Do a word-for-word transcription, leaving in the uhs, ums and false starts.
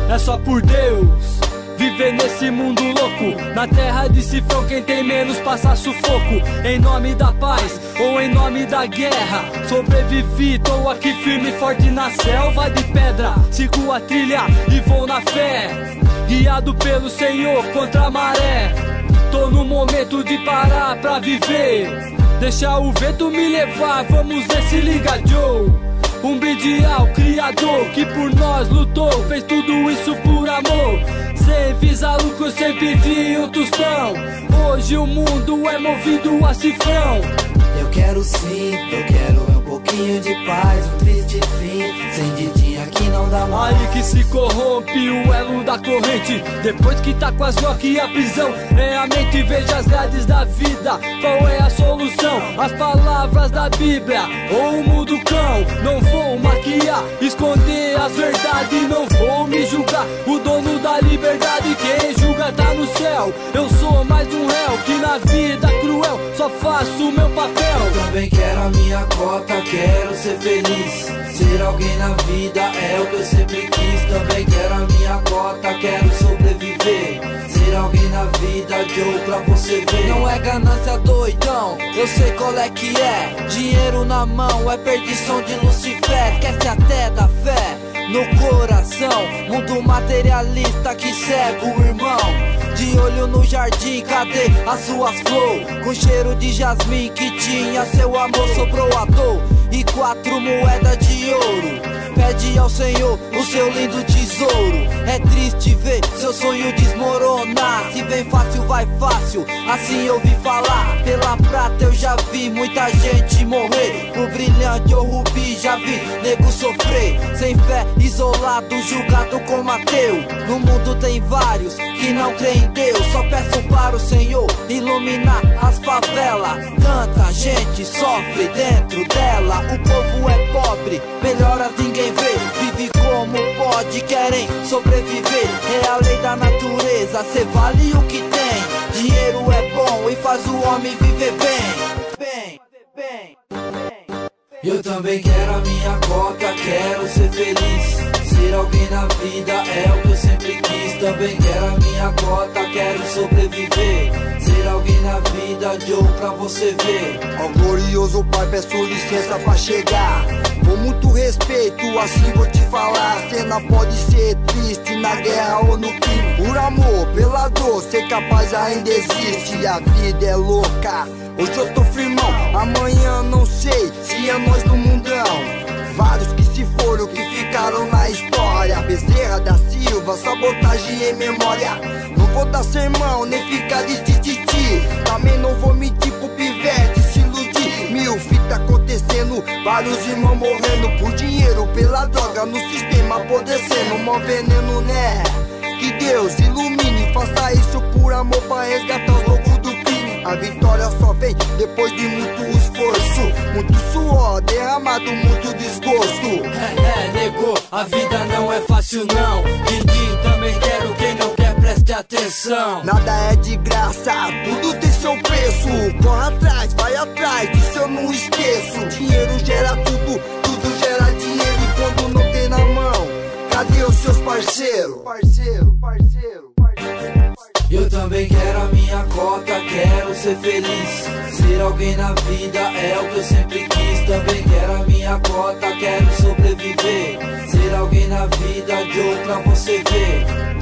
é só por Deus. Viver nesse mundo louco, na terra de cifrão quem tem menos passa sufoco. Em nome da paz ou em nome da guerra, sobrevivi, tô aqui firme e forte na selva de pedra. Sigo a trilha e vou na fé, guiado pelo Senhor contra a maré. Tô no momento de parar pra viver, deixar o vento me levar, vamos ver se liga Joe. Um brinde ao Criador que por nós lutou, fez tudo isso por amor. Sem visar lucro, sem pedir um tostão. Hoje o mundo é movido a cifrão. Eu quero sim, eu quero um pouquinho de paz, um triste fim, sem didinha que não dá mais. Aí que se corrompe o elo da corrente, depois que tá com as drogas e a prisão é a mente. Veja as grades da vida, qual é a solução? As palavras da Bíblia ou o mundo cão. Não vou maquiar, esconder as verdades, não vou me julgar. O dono da liberdade, quem julga tá no céu. Eu sou mais um réu que na vida cruel só faço o meu papel. Eu também quero a minha cota, quero ser feliz. Ser alguém na vida é o que eu sempre quis. Também quero a minha cota, quero sobreviver. Ser alguém na vida, Joe, pra você ver. Não é ganância, doidão, eu sei qual é que é. Dinheiro na mão é perdição de Lucifer. Esquece até da fé no coração. Mundo materialista que cega o irmão. De olho no jardim, cadê as suas flores? Com cheiro de jasmim que tinha seu amor, sobrou à toa e quatro moedas de ouro. Pede ao Senhor o seu lindo tesouro. É triste ver seu sonho desmoronar. Se vem fácil, vai fácil, assim eu ouvi falar. Pela prata eu já vi muita gente morrer. Por brilhante ou rubi já vi nego sofrer. Sem fé, isolado, julgado como ateu. No mundo tem vários que não creem em Deus. Só peço para o Senhor iluminar as favelas. Tanta gente sofre dentro dela. O povo é pobre, melhoras ninguém vê. Vive como pode, querem sobreviver. É a lei da natureza, cê vale o que tem. Dinheiro é bom e faz o homem viver bem. Bem, bem, bem. Eu também quero a minha cota, quero ser feliz. Ser alguém na vida é o que eu sempre quis. Também quero a minha cota, quero sobreviver. Ser alguém na vida, Joe, pra você ver. Ó glorioso Pai, peço licença pra chegar. Com muito respeito, assim vou te falar. A cena pode ser triste, na guerra ou no crime. Por amor, pela dor, ser capaz ainda existe. A vida é louca, hoje eu tô firmão. Amanhã não sei se é nós no mundão. Vários que se foram, que ficaram na história. Bezerra da Silva, sabotagem em memória. Não vou dar sermão, nem ficar de tititi. Também não vou mentir pro pivete, se iludir. Mil fitas acontecendo, vários irmãos morrendo por dinheiro, pela droga, no sistema apodrecendo. Mó veneno, né? Que Deus ilumine, faça isso por amor pra resgatar os loucos do crime. A vitória só vem depois de muito esforço, muito suor, derramado, muito desgosto. É, é, negou, a vida não é fácil não. Quem também quero, quem não quer preste atenção. Nada é de graça, tudo tem seu preço. Corre atrás, vai atrás, disso eu não esqueço. Dinheiro gera tudo, tudo gera dinheiro. E quando não tem na mão, cadê os seus parceiros? Parceiro, parceiro, parceiro. Eu também quero a minha cota, quero ser feliz. Ser alguém na vida é o que eu sempre quis. Também quero a minha cota, quero sobreviver. Ser alguém na vida, Joe, pra você ver.